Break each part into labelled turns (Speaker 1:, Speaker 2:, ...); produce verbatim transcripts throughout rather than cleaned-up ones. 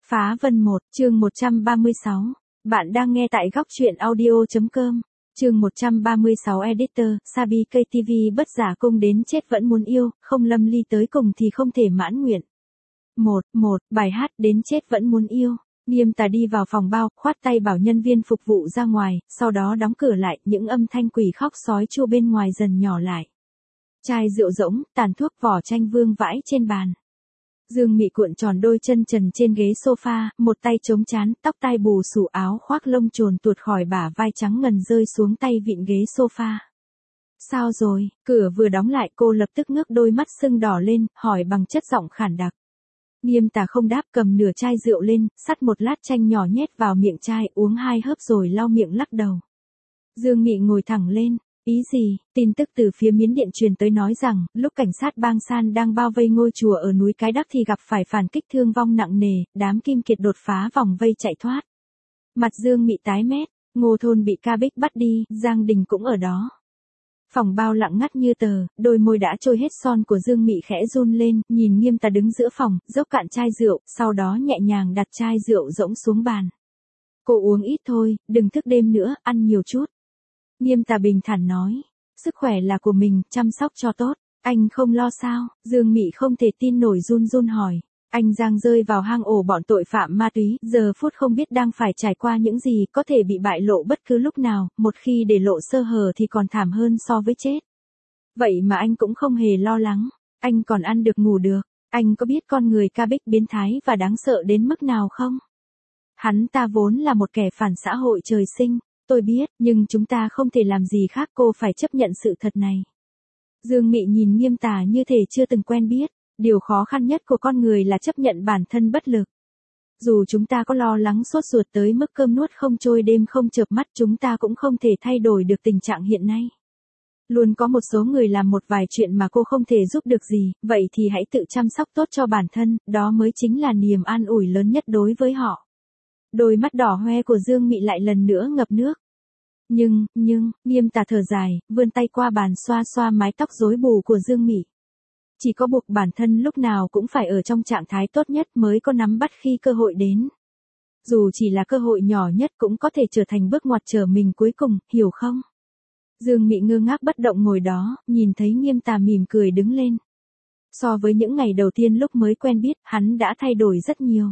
Speaker 1: Phá Vân một, chương một trăm ba mươi sáu. Bạn đang nghe tại góc truyện audio.com. Chương một trăm ba mươi sáu Editor, Sabi ca tê vê bất giả cung đến chết vẫn muốn yêu, không lâm ly tới cùng thì không thể mãn nguyện. một, một, bài hát đến chết vẫn muốn yêu. Nghiêm Tà đi vào phòng bao, khoát tay bảo nhân viên phục vụ ra ngoài, sau đó đóng cửa lại, những âm thanh quỷ khóc sói chua bên ngoài dần nhỏ lại. Chai rượu rỗng, tàn thuốc, vỏ chanh vương vãi trên bàn. Dương Mị cuộn tròn đôi chân trần trên ghế sofa, một tay chống trán, tóc tai bù xù, áo khoác lông chồn tuột khỏi bả vai trắng ngần rơi xuống tay vịn ghế sofa. Sao rồi? Cửa vừa đóng lại cô lập tức ngước đôi mắt sưng đỏ lên, hỏi bằng chất giọng khản đặc. Nghiêm Tà không đáp, cầm nửa chai rượu lên, sắt một lát chanh nhỏ nhét vào miệng chai, uống hai hớp rồi lau miệng lắc đầu. Dương Mị ngồi thẳng lên. Ý gì? Tin tức từ phía Miến Điện truyền tới nói rằng, lúc cảnh sát Bang San đang bao vây ngôi chùa ở núi Cái Đắc thì gặp phải phản kích thương vong nặng nề, đám Kim Kiệt đột phá vòng vây chạy thoát. Mặt Dương Mị tái mét, Ngô Thôn bị Ca Bích bắt đi, Giang Đình cũng ở đó. Phòng bao lặng ngắt như tờ, đôi môi đã trôi hết son của Dương Mị khẽ run lên, nhìn Nghiêm Tà đứng giữa phòng, dốc cạn chai rượu, sau đó nhẹ nhàng đặt chai rượu rỗng xuống bàn. Cô uống ít thôi, đừng thức đêm nữa, ăn nhiều chút. Nghiêm Tà bình thản nói, sức khỏe là của mình, chăm sóc cho tốt, anh không lo sao? Dương Mị không thể tin nổi run run hỏi, anh Giang rơi vào hang ổ bọn tội phạm ma túy, giờ phút không biết đang phải trải qua những gì, có thể bị bại lộ bất cứ lúc nào, một khi để lộ sơ hở thì còn thảm hơn so với chết. Vậy mà anh cũng không hề lo lắng, anh còn ăn được ngủ được, anh có biết con người Ca Bích biến thái và đáng sợ đến mức nào không? Hắn ta vốn là một kẻ phản xã hội trời sinh. Tôi biết, nhưng chúng ta không thể làm gì khác, cô phải chấp nhận sự thật này. Dương Mị nhìn Nghiêm Tà như thể chưa từng quen biết, điều khó khăn nhất của con người là chấp nhận bản thân bất lực. Dù chúng ta có lo lắng sốt ruột tới mức cơm nuốt không trôi đêm không chợp mắt, chúng ta cũng không thể thay đổi được tình trạng hiện nay. Luôn có một số người làm một vài chuyện mà cô không thể giúp được gì, vậy thì hãy tự chăm sóc tốt cho bản thân, đó mới chính là niềm an ủi lớn nhất đối với họ. Đôi mắt đỏ hoe của Dương Mị lại lần nữa ngập nước. Nhưng, nhưng, Nghiêm Tà thở dài, vươn tay qua bàn xoa xoa mái tóc rối bù của Dương Mị. Chỉ có buộc bản thân lúc nào cũng phải ở trong trạng thái tốt nhất mới có nắm bắt khi cơ hội đến. Dù chỉ là cơ hội nhỏ nhất cũng có thể trở thành bước ngoặt trở mình cuối cùng, hiểu không? Dương Mị ngơ ngác bất động ngồi đó, nhìn thấy Nghiêm Tà mỉm cười đứng lên. So với những ngày đầu tiên lúc mới quen biết, hắn đã thay đổi rất nhiều.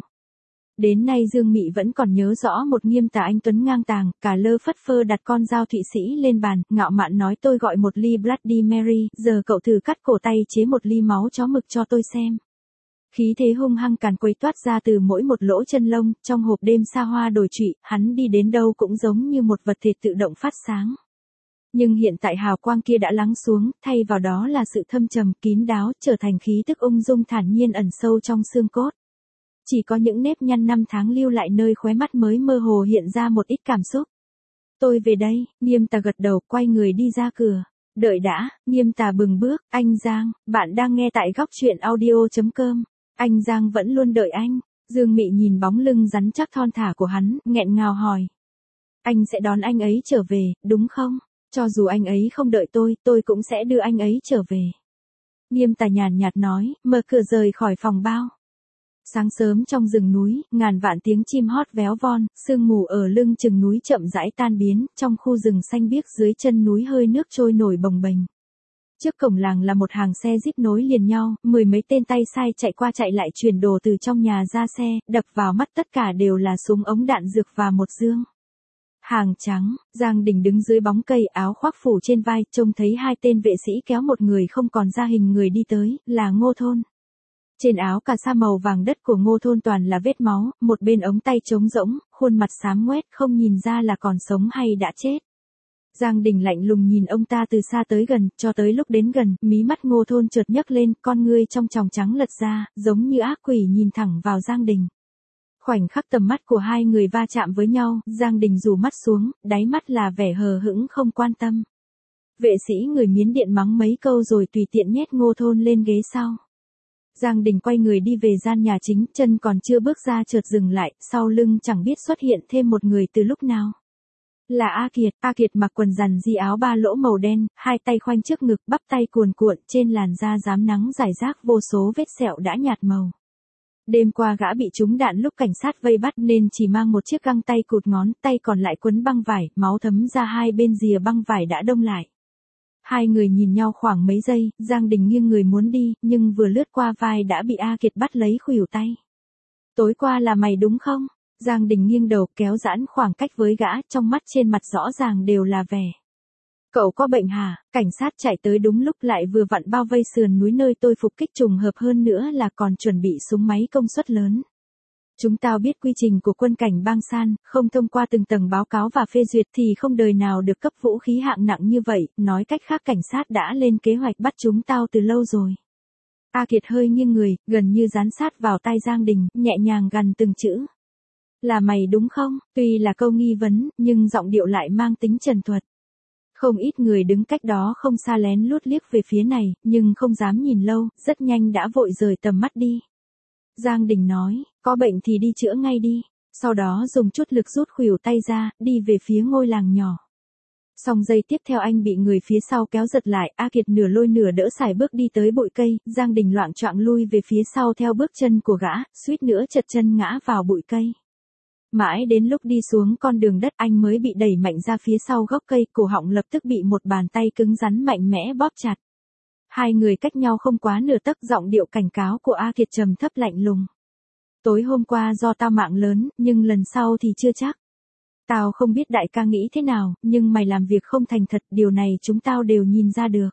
Speaker 1: Đến nay Dương Mị vẫn còn nhớ rõ một Nghiêm Tà anh tuấn ngang tàng, cả lơ phất phơ đặt con dao Thụy Sĩ lên bàn, ngạo mạn nói tôi gọi một ly Bloody Mary, giờ cậu thử cắt cổ tay chế một ly máu chó mực cho tôi xem. Khí thế hung hăng càn quấy toát ra từ mỗi một lỗ chân lông, trong hộp đêm xa hoa đổi trụy, hắn đi đến đâu cũng giống như một vật thể tự động phát sáng. Nhưng hiện tại hào quang kia đã lắng xuống, thay vào đó là sự thâm trầm, kín đáo, trở thành khí tức ung dung thản nhiên ẩn sâu trong xương cốt. Chỉ có những nếp nhăn năm tháng lưu lại nơi khóe mắt mới mơ hồ hiện ra một ít cảm xúc. Tôi về đây, Nghiêm Tà gật đầu, quay người đi ra cửa. Đợi đã, Nghiêm Tà bừng bước, anh Giang, bạn đang nghe tại góc truyện audio.com. Anh Giang vẫn luôn đợi anh. Dương Mị nhìn bóng lưng rắn chắc thon thả của hắn, nghẹn ngào hỏi. Anh sẽ đón anh ấy trở về, đúng không? Cho dù anh ấy không đợi tôi, tôi cũng sẽ đưa anh ấy trở về. Nghiêm Tà nhàn nhạt nói, mở cửa rời khỏi phòng bao. Sáng sớm trong rừng núi, ngàn vạn tiếng chim hót véo von, sương mù ở lưng chừng núi chậm rãi tan biến, trong khu rừng xanh biếc dưới chân núi hơi nước trôi nổi bồng bềnh. Trước cổng làng là một hàng xe jeep nối liền nhau, mười mấy tên tay sai chạy qua chạy lại chuyển đồ từ trong nhà ra xe, đập vào mắt tất cả đều là súng ống đạn dược và một dương. Hàng trắng, Giang Đình đứng dưới bóng cây, áo khoác phủ trên vai, trông thấy hai tên vệ sĩ kéo một người không còn ra hình người đi tới, là Ngô Thôn. Trên áo cà sa màu vàng đất của Ngô Thôn toàn là vết máu, một bên ống tay trống rỗng, khuôn mặt xám ngoét không nhìn ra là còn sống hay đã chết. Giang Đình lạnh lùng nhìn ông ta từ xa tới gần, cho tới lúc đến gần, mí mắt Ngô Thôn chợt nhấc lên, con ngươi trong tròng trắng lật ra, giống như ác quỷ nhìn thẳng vào Giang Đình. Khoảnh khắc tầm mắt của hai người va chạm với nhau, Giang Đình rủ mắt xuống, đáy mắt là vẻ hờ hững không quan tâm. Vệ sĩ người Miến Điện mắng mấy câu rồi tùy tiện nhét Ngô Thôn lên ghế sau. Giang Đình quay người đi về gian nhà chính, chân còn chưa bước ra chợt dừng lại, sau lưng chẳng biết xuất hiện thêm một người từ lúc nào. Là A Kiệt, A Kiệt mặc quần rằn di áo ba lỗ màu đen, hai tay khoanh trước ngực, bắp tay cuồn cuộn, trên làn da rám nắng rải rác vô số vết sẹo đã nhạt màu. Đêm qua gã bị trúng đạn lúc cảnh sát vây bắt nên chỉ mang một chiếc găng tay cụt ngón, tay còn lại quấn băng vải, máu thấm ra hai bên rìa băng vải đã đông lại. Hai người nhìn nhau khoảng mấy giây, Giang Đình nghiêng người muốn đi, nhưng vừa lướt qua vai đã bị A Kiệt bắt lấy khuỷu tay. Tối qua là mày đúng không? Giang Đình nghiêng đầu kéo giãn khoảng cách với gã, trong mắt trên mặt rõ ràng đều là vẻ. Cậu có bệnh hả? Cảnh sát chạy tới đúng lúc lại vừa vặn bao vây sườn núi nơi tôi phục kích, trùng hợp hơn nữa là còn chuẩn bị súng máy công suất lớn. Chúng tao biết quy trình của quân cảnh Bang San, không thông qua từng tầng báo cáo và phê duyệt thì không đời nào được cấp vũ khí hạng nặng như vậy, nói cách khác cảnh sát đã lên kế hoạch bắt chúng tao từ lâu rồi. A Kiệt hơi nghiêng người, gần như dán sát vào tai Giang Đình, nhẹ nhàng gằn từng chữ. Là mày đúng không? Tuy là câu nghi vấn, nhưng giọng điệu lại mang tính trần thuật. Không ít người đứng cách đó không xa lén lút liếc về phía này, nhưng không dám nhìn lâu, rất nhanh đã vội rời tầm mắt đi. Giang Đình nói, có bệnh thì đi chữa ngay đi, sau đó dùng chút lực rút khuỷu tay ra, đi về phía ngôi làng nhỏ. Xong giây tiếp theo anh bị người phía sau kéo giật lại, A Kiệt nửa lôi nửa đỡ xài bước đi tới bụi cây, Giang Đình loạng choạng lui về phía sau theo bước chân của gã, suýt nữa trật chân ngã vào bụi cây. Mãi đến lúc đi xuống con đường đất anh mới bị đẩy mạnh ra phía sau gốc cây, cổ họng lập tức bị một bàn tay cứng rắn mạnh mẽ bóp chặt. Hai người cách nhau không quá nửa tấc, giọng điệu cảnh cáo của A Kiệt trầm thấp lạnh lùng. Tối hôm qua do tao mạng lớn, nhưng lần sau thì chưa chắc. Tao không biết đại ca nghĩ thế nào, nhưng mày làm việc không thành thật, điều này chúng tao đều nhìn ra được.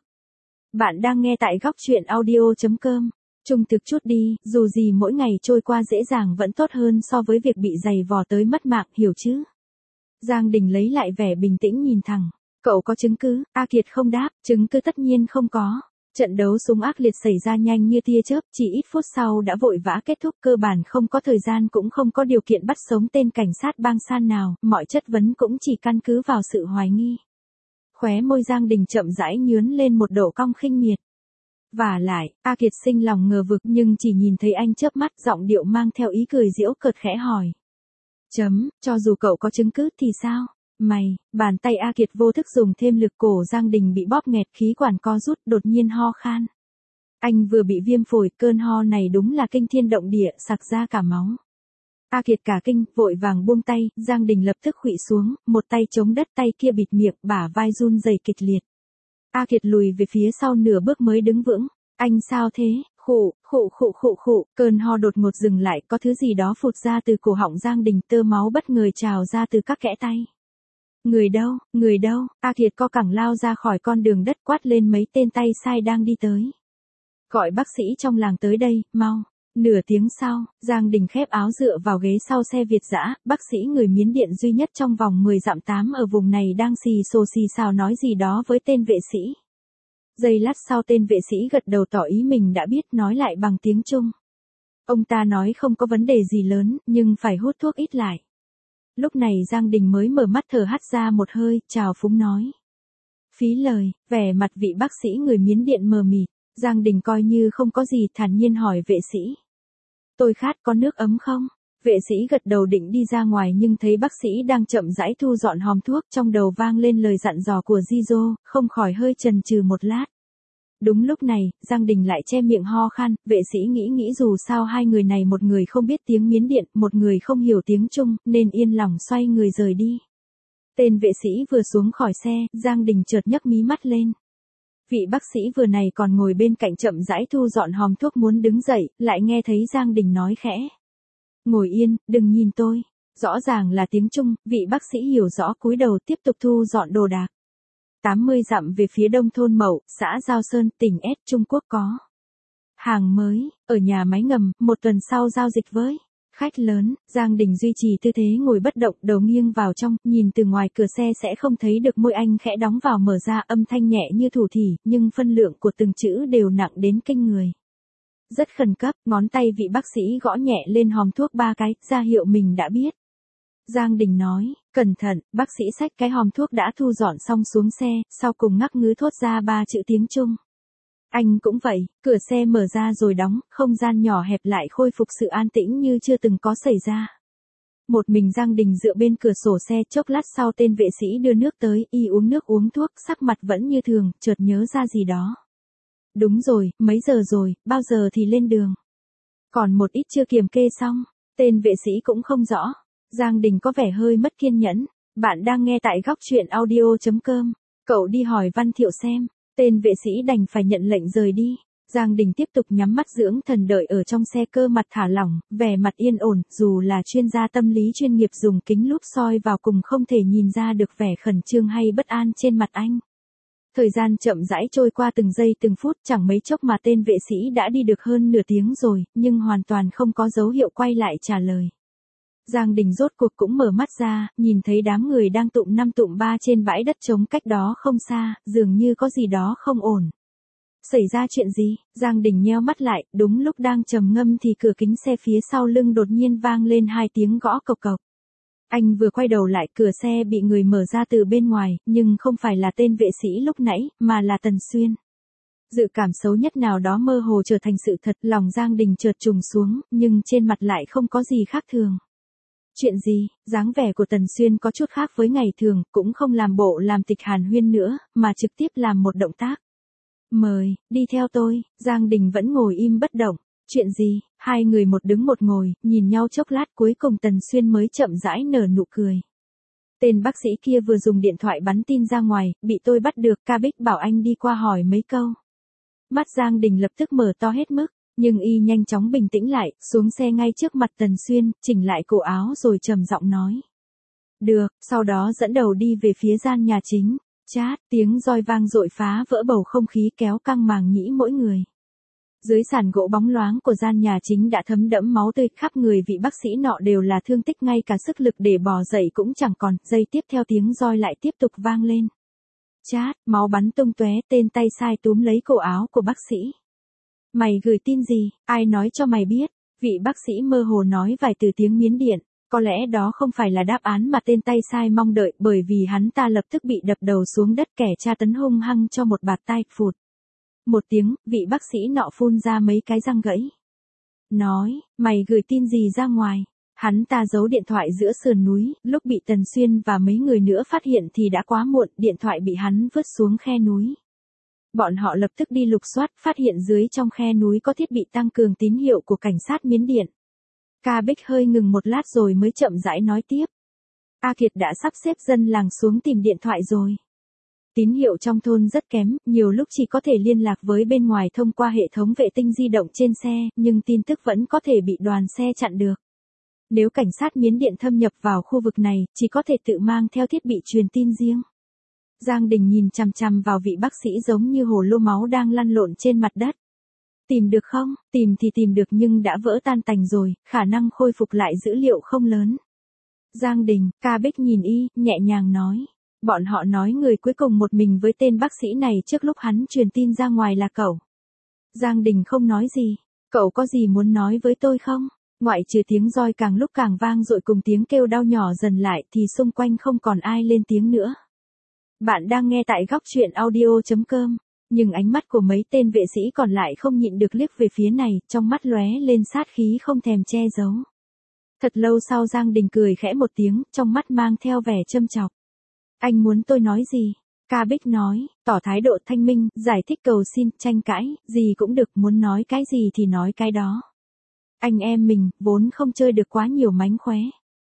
Speaker 1: Bạn đang nghe tại góc truyện audio chấm com. Trung thực chút đi, dù gì mỗi ngày trôi qua dễ dàng vẫn tốt hơn so với việc bị giày vò tới mất mạng, hiểu chứ? Giang Đình lấy lại vẻ bình tĩnh nhìn thẳng. Cậu có chứng cứ? A Kiệt không đáp, chứng cứ tất nhiên không có. Trận đấu súng ác liệt xảy ra nhanh như tia chớp, chỉ ít phút sau đã vội vã kết thúc, cơ bản không có thời gian cũng không có điều kiện bắt sống tên cảnh sát Bang San nào, mọi chất vấn cũng chỉ căn cứ vào sự hoài nghi. Khóe môi Giang Đình chậm rãi nhướn lên một độ cong khinh miệt. Vả lại, A Kiệt sinh lòng ngờ vực nhưng chỉ nhìn thấy anh chớp mắt, giọng điệu mang theo ý cười giễu cợt khẽ hỏi. Chấm, cho dù cậu có chứng cứ thì sao? Mày, bàn tay A Kiệt vô thức dùng thêm lực, cổ Giang Đình bị bóp nghẹt, khí quản co rút, đột nhiên ho khan. Anh vừa bị viêm phổi, cơn ho này đúng là kinh thiên động địa, sặc ra cả máu. A Kiệt cả kinh, vội vàng buông tay, Giang Đình lập tức khuỵu xuống, một tay chống đất, tay kia bịt miệng, bả vai run rẩy kịch liệt. A Kiệt lùi về phía sau nửa bước mới đứng vững. Anh sao thế? Khụ, khụ khụ khụ khụ, cơn ho đột ngột dừng lại, có thứ gì đó phụt ra từ cổ họng Giang Đình, tơ máu bất ngờ trào ra từ các kẽ tay. Người đâu, người đâu? A Kiệt co cẳng lao ra khỏi con đường đất, quát lên mấy tên tay sai đang đi tới. Gọi bác sĩ trong làng tới đây, mau. Nửa tiếng sau, Giang Đình khép áo dựa vào ghế sau xe Việt dã, bác sĩ người Miến Điện duy nhất trong vòng mười dặm tám ở vùng này đang xì xồ xì xào nói gì đó với tên vệ sĩ. Giây lát sau tên vệ sĩ gật đầu tỏ ý mình đã biết, nói lại bằng tiếng Trung. Ông ta nói không có vấn đề gì lớn, nhưng phải hút thuốc ít lại. Lúc này Giang Đình mới mở mắt thở hắt ra một hơi, chào phúng nói. Phí lời, vẻ mặt vị bác sĩ người Miến Điện mờ mịt. Giang Đình coi như không có gì, thản nhiên hỏi vệ sĩ. Tôi khát, có nước ấm không? Vệ sĩ gật đầu định đi ra ngoài nhưng thấy bác sĩ đang chậm rãi thu dọn hòm thuốc, trong đầu vang lên lời dặn dò của Jizo, không khỏi hơi chần chừ một lát. Đúng lúc này, Giang Đình lại che miệng ho khan, vệ sĩ nghĩ nghĩ dù sao hai người này một người không biết tiếng Miến Điện, một người không hiểu tiếng Trung, nên yên lòng xoay người rời đi. Tên vệ sĩ vừa xuống khỏi xe, Giang Đình chợt nhấc mí mắt lên. Vị bác sĩ vừa này còn ngồi bên cạnh chậm rãi thu dọn hòm thuốc muốn đứng dậy, lại nghe thấy Giang Đình nói khẽ. Ngồi yên, đừng nhìn tôi. Rõ ràng là tiếng Trung, vị bác sĩ hiểu rõ cúi đầu tiếp tục thu dọn đồ đạc. tám mươi dặm về phía đông thôn Mậu, xã Giao Sơn, tỉnh S, Trung Quốc có. Hàng mới, ở nhà máy ngầm, một tuần sau giao dịch với khách lớn. Giang Đình duy trì tư thế ngồi bất động, đầu nghiêng vào trong, nhìn từ ngoài cửa xe sẽ không thấy được môi anh khẽ đóng vào mở ra, âm thanh nhẹ như thủ thỉ, nhưng phân lượng của từng chữ đều nặng đến kinh người. Rất khẩn cấp, ngón tay vị bác sĩ gõ nhẹ lên hòm thuốc ba cái, ra hiệu mình đã biết. Giang Đình nói, cẩn thận, bác sĩ xách cái hòm thuốc đã thu dọn xong xuống xe, sau cùng ngắc ngứ thốt ra ba chữ tiếng Trung. Anh cũng vậy, cửa xe mở ra rồi đóng, không gian nhỏ hẹp lại khôi phục sự an tĩnh như chưa từng có xảy ra. Một mình Giang Đình dựa bên cửa sổ xe, chốc lát sau tên vệ sĩ đưa nước tới, y uống nước uống thuốc, sắc mặt vẫn như thường, chợt nhớ ra gì đó. Đúng rồi, mấy giờ rồi, bao giờ thì lên đường? Còn một ít chưa kiểm kê xong, tên vệ sĩ cũng không rõ. Giang Đình có vẻ hơi mất kiên nhẫn. Bạn đang nghe tại góc truyện audio.com. Cậu đi hỏi Văn Thiệu xem. Tên vệ sĩ đành phải nhận lệnh rời đi. Giang Đình tiếp tục nhắm mắt dưỡng thần đợi ở trong xe, cơ mặt thả lỏng, vẻ mặt yên ổn, dù là chuyên gia tâm lý chuyên nghiệp dùng kính lúp soi vào cùng không thể nhìn ra được vẻ khẩn trương hay bất an trên mặt anh. Thời gian chậm rãi trôi qua từng giây từng phút, chẳng mấy chốc mà tên vệ sĩ đã đi được hơn nửa tiếng rồi, nhưng hoàn toàn không có dấu hiệu quay lại trả lời. Giang Đình rốt cuộc cũng mở mắt ra, nhìn thấy đám người đang tụm năm tụm ba trên bãi đất trống cách đó không xa, dường như có gì đó không ổn. Xảy ra chuyện gì? Giang Đình nheo mắt lại, đúng lúc đang trầm ngâm thì cửa kính xe phía sau lưng đột nhiên vang lên hai tiếng gõ cộc cộc. Anh vừa quay đầu lại, cửa xe bị người mở ra từ bên ngoài, nhưng không phải là tên vệ sĩ lúc nãy, mà là Tần Xuyên. Dự cảm xấu nhất nào đó mơ hồ trở thành sự thật, lòng Giang Đình chợt trùng xuống, nhưng trên mặt lại không có gì khác thường. Chuyện gì? Dáng vẻ của Tần Xuyên có chút khác với ngày thường, cũng không làm bộ làm tịch hàn huyên nữa, mà trực tiếp làm một động tác. Mời, đi theo tôi. Giang Đình vẫn ngồi im bất động. Chuyện gì? Hai người một đứng một ngồi, nhìn nhau chốc lát, cuối cùng Tần Xuyên mới chậm rãi nở nụ cười. Tên bác sĩ kia vừa dùng điện thoại bắn tin ra ngoài, bị tôi bắt được, Ca Bích bảo anh đi qua hỏi mấy câu. Mắt Giang Đình lập tức mở to hết mức, nhưng y nhanh chóng bình tĩnh lại, xuống xe ngay trước mặt Tần Xuyên, chỉnh lại cổ áo rồi trầm giọng nói. Được, sau đó dẫn đầu đi về phía gian nhà chính. Chát, tiếng roi vang dội phá vỡ bầu không khí, kéo căng màng nhĩ mỗi người. Dưới sàn gỗ bóng loáng của gian nhà chính đã thấm đẫm máu tươi, khắp người vị bác sĩ nọ đều là thương tích, ngay cả sức lực để bò dậy cũng chẳng còn. Giây tiếp theo tiếng roi lại tiếp tục vang lên. Chát, máu bắn tung tóe, tên tay sai túm lấy cổ áo của bác sĩ. Mày gửi tin gì? Ai nói cho mày biết? Vị bác sĩ mơ hồ nói vài từ tiếng Miến Điện. Có lẽ đó không phải là đáp án mà tên tay sai mong đợi, bởi vì hắn ta lập tức bị đập đầu xuống đất, kẻ tra tấn hung hăng cho một bạt tai, phụt. Một tiếng, vị bác sĩ nọ phun ra mấy cái răng gãy. Nói, mày gửi tin gì ra ngoài? Hắn ta giấu điện thoại giữa sườn núi, lúc bị Tần Xuyên và mấy người nữa phát hiện thì đã quá muộn, điện thoại bị hắn vứt xuống khe núi. Bọn họ lập tức đi lục soát, phát hiện dưới trong khe núi có thiết bị tăng cường tín hiệu của cảnh sát Miến Điện. Ca Bích hơi ngừng một lát rồi mới chậm rãi nói tiếp. A Kiệt đã sắp xếp dân làng xuống tìm điện thoại rồi. Tín hiệu trong thôn rất kém, nhiều lúc chỉ có thể liên lạc với bên ngoài thông qua hệ thống vệ tinh di động trên xe, nhưng tin tức vẫn có thể bị đoàn xe chặn được. Nếu cảnh sát Miến Điện thâm nhập vào khu vực này, chỉ có thể tự mang theo thiết bị truyền tin riêng. Giang Đình nhìn chằm chằm vào vị bác sĩ giống như hồ lô máu đang lăn lộn trên mặt đất. Tìm được không? Tìm thì tìm được nhưng đã vỡ tan tành rồi, khả năng khôi phục lại dữ liệu không lớn. Giang Đình, Ca Bích nhìn y, nhẹ nhàng nói. Bọn họ nói người cuối cùng một mình với tên bác sĩ này trước lúc hắn truyền tin ra ngoài là cậu. Giang Đình không nói gì. Cậu có gì muốn nói với tôi không? Ngoại trừ tiếng roi càng lúc càng vang dội cùng tiếng kêu đau nhỏ dần lại thì xung quanh không còn ai lên tiếng nữa. Bạn đang nghe tại góc truyện audio.com. Nhưng ánh mắt của mấy tên vệ sĩ còn lại không nhịn được liếc về phía này, trong mắt lóe lên sát khí không thèm che giấu. Thật lâu sau Giang Đình cười khẽ một tiếng, trong mắt mang theo vẻ châm chọc. Anh muốn tôi nói gì? Ca Bích nói, tỏ thái độ thanh minh, giải thích cầu xin, tranh cãi, gì cũng được, muốn nói cái gì thì nói cái đó. Anh em mình, vốn không chơi được quá nhiều mánh khóe.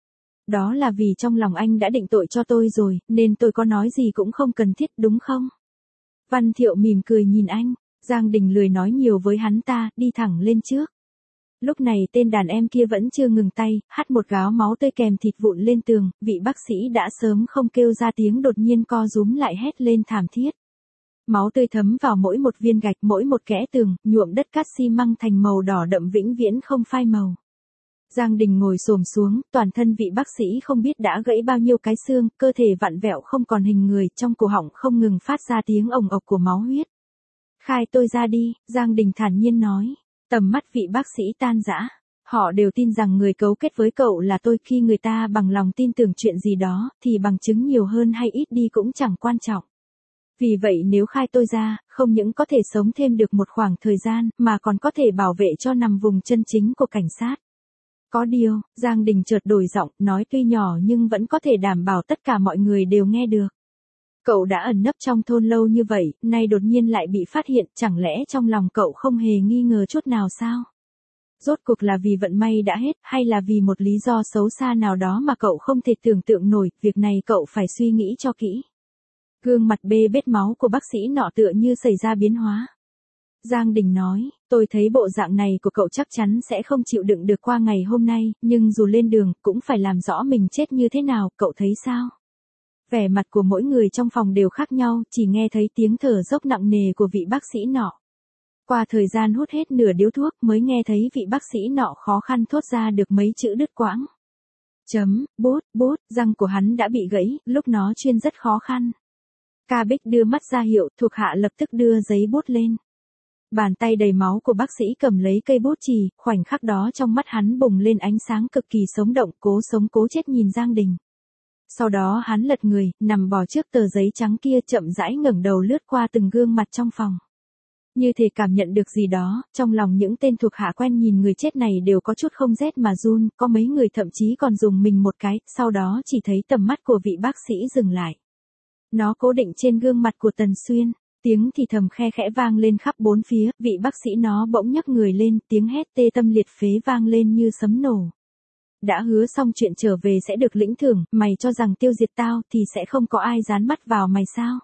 Speaker 1: Đó là vì trong lòng anh đã định tội cho tôi rồi, nên tôi có nói gì cũng không cần thiết, đúng không? Văn Thiệu mỉm cười nhìn anh, Giang Đình lười nói nhiều với hắn ta, đi thẳng lên trước. Lúc này tên đàn em kia vẫn chưa ngừng tay, hắt một gáo máu tươi kèm thịt vụn lên tường, vị bác sĩ đã sớm không kêu ra tiếng đột nhiên co rúm lại hét lên thảm thiết. Máu tươi thấm vào mỗi một viên gạch, mỗi một kẽ tường, nhuộm đất cát xi măng thành màu đỏ đậm vĩnh viễn không phai màu. Giang Đình ngồi xổm xuống, toàn thân vị bác sĩ không biết đã gãy bao nhiêu cái xương, cơ thể vặn vẹo không còn hình người, trong cổ họng không ngừng phát ra tiếng ồng ộc của máu huyết. Khai tôi ra đi, Giang Đình thản nhiên nói. Tầm mắt vị bác sĩ tan rã. Họ đều tin rằng người cấu kết với cậu là tôi, khi người ta bằng lòng tin tưởng chuyện gì đó, thì bằng chứng nhiều hơn hay ít đi cũng chẳng quan trọng. Vì vậy nếu khai tôi ra, không những có thể sống thêm được một khoảng thời gian, mà còn có thể bảo vệ cho nằm vùng chân chính của cảnh sát. Có điều, Giang Đình chợt đổi giọng, nói tuy nhỏ nhưng vẫn có thể đảm bảo tất cả mọi người đều nghe được. Cậu đã ẩn nấp trong thôn lâu như vậy, nay đột nhiên lại bị phát hiện, chẳng lẽ trong lòng cậu không hề nghi ngờ chút nào sao? Rốt cuộc là vì vận may đã hết, hay là vì một lý do xấu xa nào đó mà cậu không thể tưởng tượng nổi, việc này cậu phải suy nghĩ cho kỹ. Gương mặt bê bết máu của bác sĩ nọ tựa như xảy ra biến hóa. Giang Đình nói, tôi thấy bộ dạng này của cậu chắc chắn sẽ không chịu đựng được qua ngày hôm nay, nhưng dù lên đường, cũng phải làm rõ mình chết như thế nào, cậu thấy sao? Vẻ mặt của mỗi người trong phòng đều khác nhau, chỉ nghe thấy tiếng thở dốc nặng nề của vị bác sĩ nọ. Qua thời gian hút hết nửa điếu thuốc mới nghe thấy vị bác sĩ nọ khó khăn thốt ra được mấy chữ đứt quãng. Chấm, bút, bút, răng của hắn đã bị gãy, lúc nó chuyên rất khó khăn. Ca Bích đưa mắt ra hiệu, thuộc hạ lập tức đưa giấy bút lên. Bàn tay đầy máu của bác sĩ cầm lấy cây bút chì, khoảnh khắc đó trong mắt hắn bùng lên ánh sáng cực kỳ sống động, cố sống cố chết nhìn Giang Đình. Sau đó hắn lật người, nằm bò trước tờ giấy trắng kia, chậm rãi ngẩng đầu lướt qua từng gương mặt trong phòng. Như thể cảm nhận được gì đó, trong lòng những tên thuộc hạ quen nhìn người chết này đều có chút không rét mà run, có mấy người thậm chí còn dùng mình một cái, sau đó chỉ thấy tầm mắt của vị bác sĩ dừng lại. Nó cố định trên gương mặt của Tần Xuyên, tiếng thì thầm khe khẽ vang lên khắp bốn phía, vị bác sĩ nó bỗng nhấc người lên, tiếng hét tê tâm liệt phế vang lên như sấm nổ. Đã hứa xong chuyện trở về sẽ được lĩnh thưởng, mày cho rằng tiêu diệt tao thì sẽ không có ai dán mắt vào mày sao?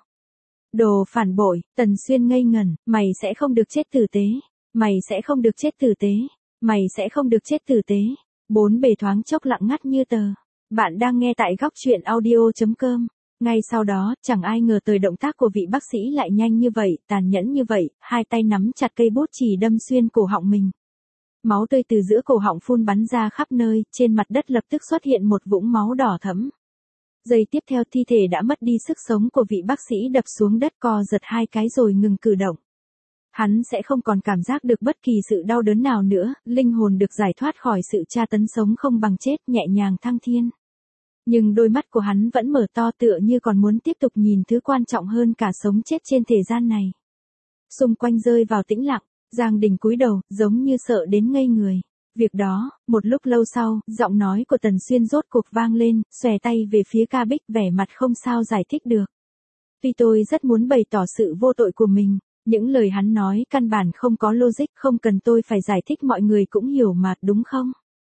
Speaker 1: Đồ phản bội, Tần Xuyên ngây ngẩn, mày sẽ không được chết tử tế, mày sẽ không được chết tử tế, mày sẽ không được chết tử tế. Bốn bề thoáng chốc lặng ngắt như tờ. Bạn đang nghe tại góc truyện audio chấm com. Ngay sau đó, chẳng ai ngờ tới động tác của vị bác sĩ lại nhanh như vậy, tàn nhẫn như vậy, hai tay nắm chặt cây bút chì đâm xuyên cổ họng mình. Máu tươi từ giữa cổ họng phun bắn ra khắp nơi, trên mặt đất lập tức xuất hiện một vũng máu đỏ thẫm. Giây tiếp theo thi thể đã mất đi sức sống của vị bác sĩ đập xuống đất, co giật hai cái rồi ngừng cử động. Hắn sẽ không còn cảm giác được bất kỳ sự đau đớn nào nữa, linh hồn được giải thoát khỏi sự tra tấn sống không bằng chết, nhẹ nhàng thăng thiên. Nhưng đôi mắt của hắn vẫn mở to tựa như còn muốn tiếp tục nhìn thứ quan trọng hơn cả sống chết trên thế gian này. Xung quanh rơi vào tĩnh lặng, Giang Đình cúi đầu, giống như sợ đến ngây người. Việc đó, một lúc lâu sau, giọng nói của Tần Xuyên rốt cuộc vang lên, xòe tay về phía Ca Bích, vẻ mặt không sao giải thích được. Tuy tôi rất muốn bày tỏ sự vô tội của mình, những lời hắn nói căn bản không có logic, không cần tôi phải giải thích, mọi người cũng hiểu mà, đúng không?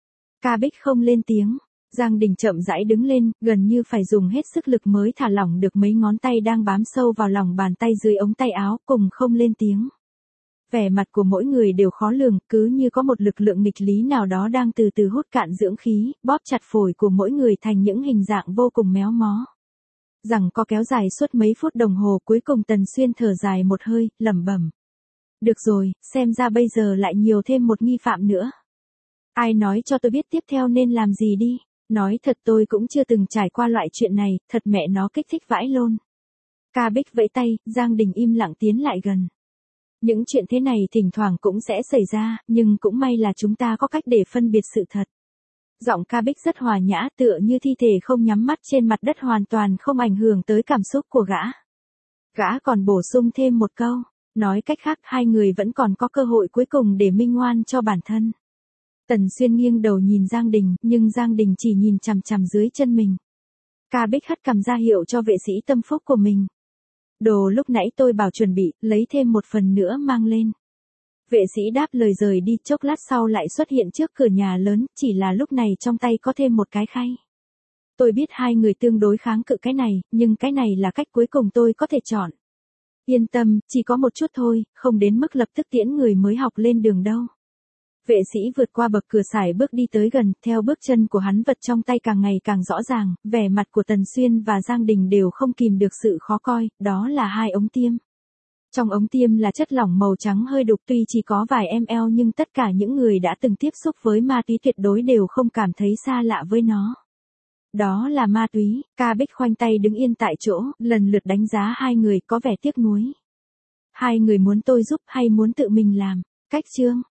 Speaker 1: Ca Bích không lên tiếng. Giang Đình chậm rãi đứng lên, gần như phải dùng hết sức lực mới thả lỏng được mấy ngón tay đang bám sâu vào lòng bàn tay dưới ống tay áo, cùng không lên tiếng. Vẻ mặt của mỗi người đều khó lường, cứ như có một lực lượng nghịch lý nào đó đang từ từ hút cạn dưỡng khí, bóp chặt phổi của mỗi người thành những hình dạng vô cùng méo mó. Rằng có kéo dài suốt mấy phút đồng hồ, cuối cùng Tần Xuyên thở dài một hơi, lẩm bẩm. Được rồi, xem ra bây giờ lại nhiều thêm một nghi phạm nữa. Ai nói cho tôi biết tiếp theo nên làm gì đi. Nói thật tôi cũng chưa từng trải qua loại chuyện này, thật mẹ nó kích thích vãi lôn. Ca Bích vẫy tay, Giang Đình im lặng tiến lại gần. Những chuyện thế này thỉnh thoảng cũng sẽ xảy ra, nhưng cũng may là chúng ta có cách để phân biệt sự thật. Giọng Ca Bích rất hòa nhã, tựa như thi thể không nhắm mắt trên mặt đất, hoàn toàn không ảnh hưởng tới cảm xúc của gã. Gã còn bổ sung thêm một câu, nói cách khác hai người vẫn còn có cơ hội cuối cùng để minh oan cho bản thân. Tần Xuyên nghiêng đầu nhìn Giang Đình, nhưng Giang Đình chỉ nhìn chằm chằm dưới chân mình. Ca Bích hất cằm ra hiệu cho vệ sĩ tâm phúc của mình. Đồ lúc nãy tôi bảo chuẩn bị, lấy thêm một phần nữa mang lên. Vệ sĩ đáp lời rời đi, chốc lát sau lại xuất hiện trước cửa nhà lớn, chỉ là lúc này trong tay có thêm một cái khay. Tôi biết hai người tương đối kháng cự cái này, nhưng cái này là cách cuối cùng tôi có thể chọn. Yên tâm, chỉ có một chút thôi, không đến mức lập tức tiễn người mới học lên đường đâu. Vệ sĩ vượt qua bậc cửa sải bước đi tới gần, theo bước chân của hắn vật trong tay càng ngày càng rõ ràng, vẻ mặt của Tần Xuyên và Giang Đình đều không kìm được sự khó coi, đó là hai ống tiêm. Trong ống tiêm là chất lỏng màu trắng hơi đục, tuy chỉ có vài ml nhưng tất cả những người đã từng tiếp xúc với ma túy tuyệt đối đều không cảm thấy xa lạ với nó. Đó là ma túy. Ca Bích khoanh tay đứng yên tại chỗ, lần lượt đánh giá hai người, có vẻ tiếc nuối. Hai người muốn tôi giúp hay muốn tự mình làm? Cách chương